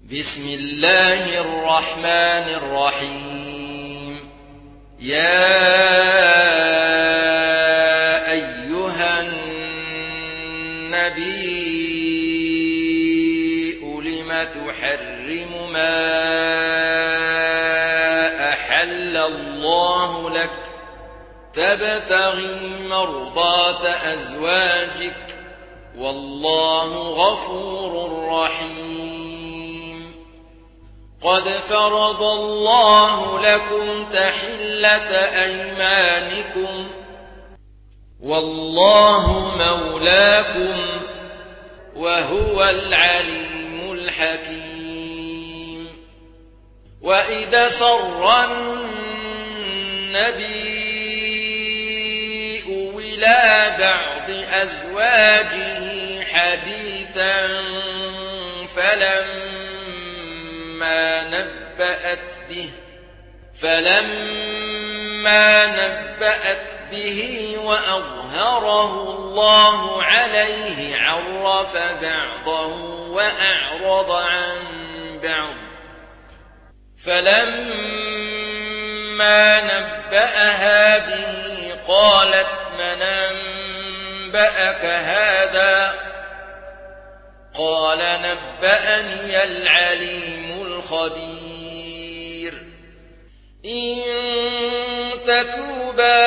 بسم الله الرحمن الرحيم. يا أيها النبي لم تحرم ما أحل الله لك تبتغي مرضات أزواجك والله غفور رحيم. قد فرض الله لكم تحلة أيمانكم والله مولاكم وهو العليم الحكيم. وإذا سر النبي إلى بعض أزواجه حديثا فلما نبأت به وأظهره الله عليه عرف بعضه وأعرض عن بعض. فلما نبأها به قالت من أنبأك هذا؟ قال نبأني العليم الخبير. إن تتوبا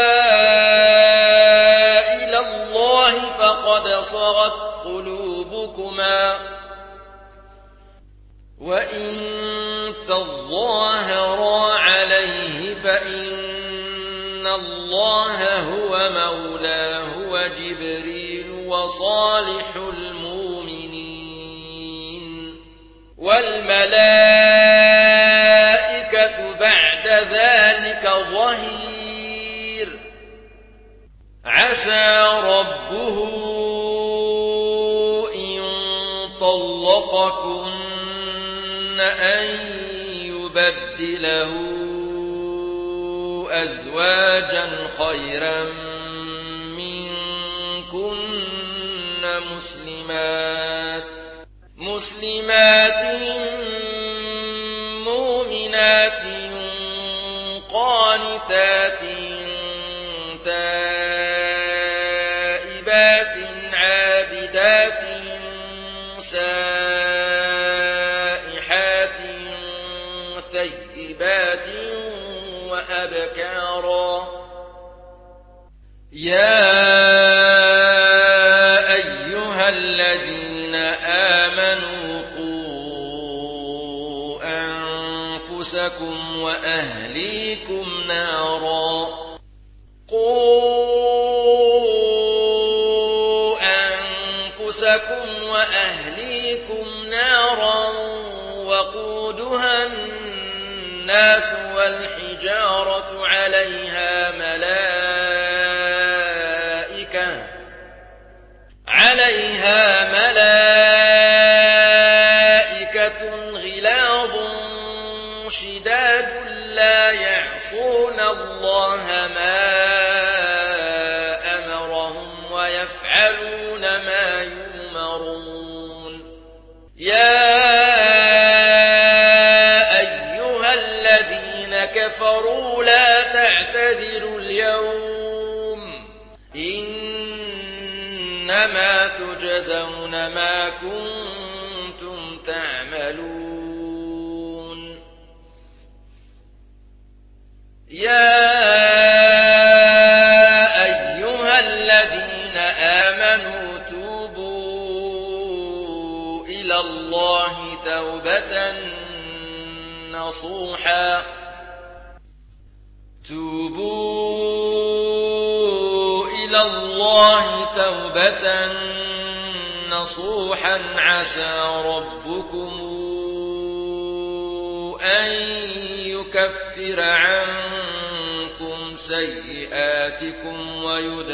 إلى الله فقد صغت قلوبكما وإن تظاهرا عليه فإن الله هو مولاه وجبريل وصالح المؤمنين والملائكة بعد ذلك ظهير. عسى ربه إن طلقكن أن يبدله أزواجا خيرا منكن مسلمات مؤمنات قانتات تائبات عابدات سائحات ثيبات وأبكارا. يا أيها الذين آمنوا قوا أنفسكم وأهليكم نارا وقودها الناس والحجارة عليها ملائكة غلاظ شداد لا يعصون الله ما أمرهم ويفعلون ما يؤمرون. يا أيها الذين كفروا لا تعتذروا اليوم إنما تجزون ما كنتم تعملون. يا أيها الذين آمنوا توبوا إلى الله توبة نصوحا عسى ربكم أن يكفر عنكم سيئاتكم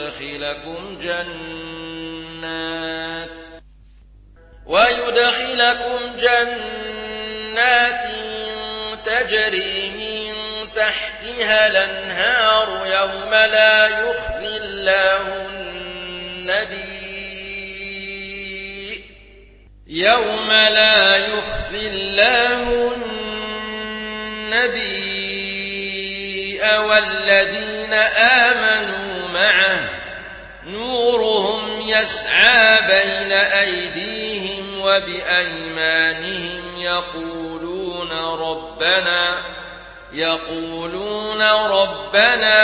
ويدخلكم جنات تجري من تحتها الأنهار يوم لا يخزي الله والذين آمنوا معه نورهم يسعى بين أيديهم وبأيمانهم يقولون ربنا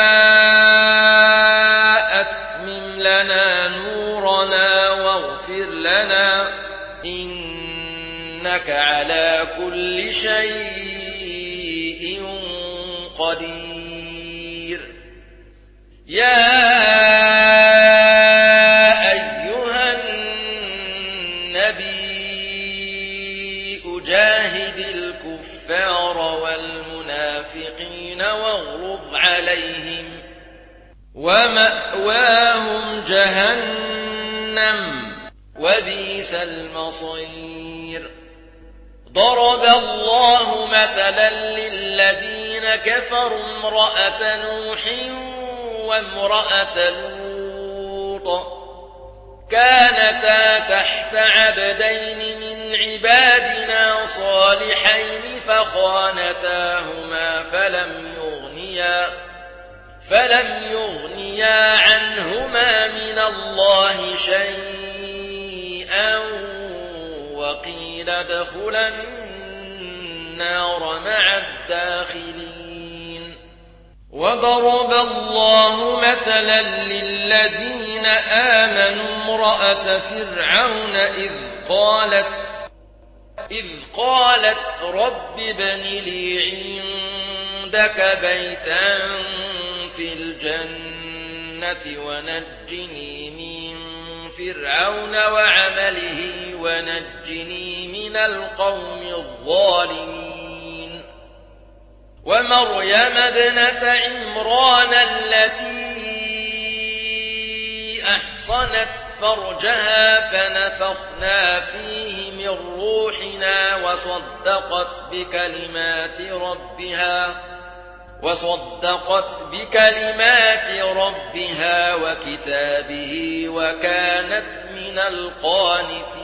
أتمم لنا نورنا واغفر لنا إنك على كل شيء قدير. يا أيها النبي جاهد الكفار والمنافقين واغلظ عليهم ومأواهم جهنم وبئس المصير. ضرب الله مثلا للذين كفروا امرأة نوح وامرأة لوط كانتا تحت عبدين من عبادنا صالحين فخانتاهما فلم يغنيا عنهما من الله شيئا وقيل ادخلا النار مع الداخلين. وضرب الله مثلا للذين آمنوا امرأة فرعون إذ قالت رب ابن لي عندك بيتا في الجنة ونجني من فرعون وعمله ونجني من القوم الظالمين. ومريم ابنة عمران التي أحصنت فرجها فنفخنا فيه من روحنا وصدقت بكلمات ربها وكتابه وكانت من القانتين.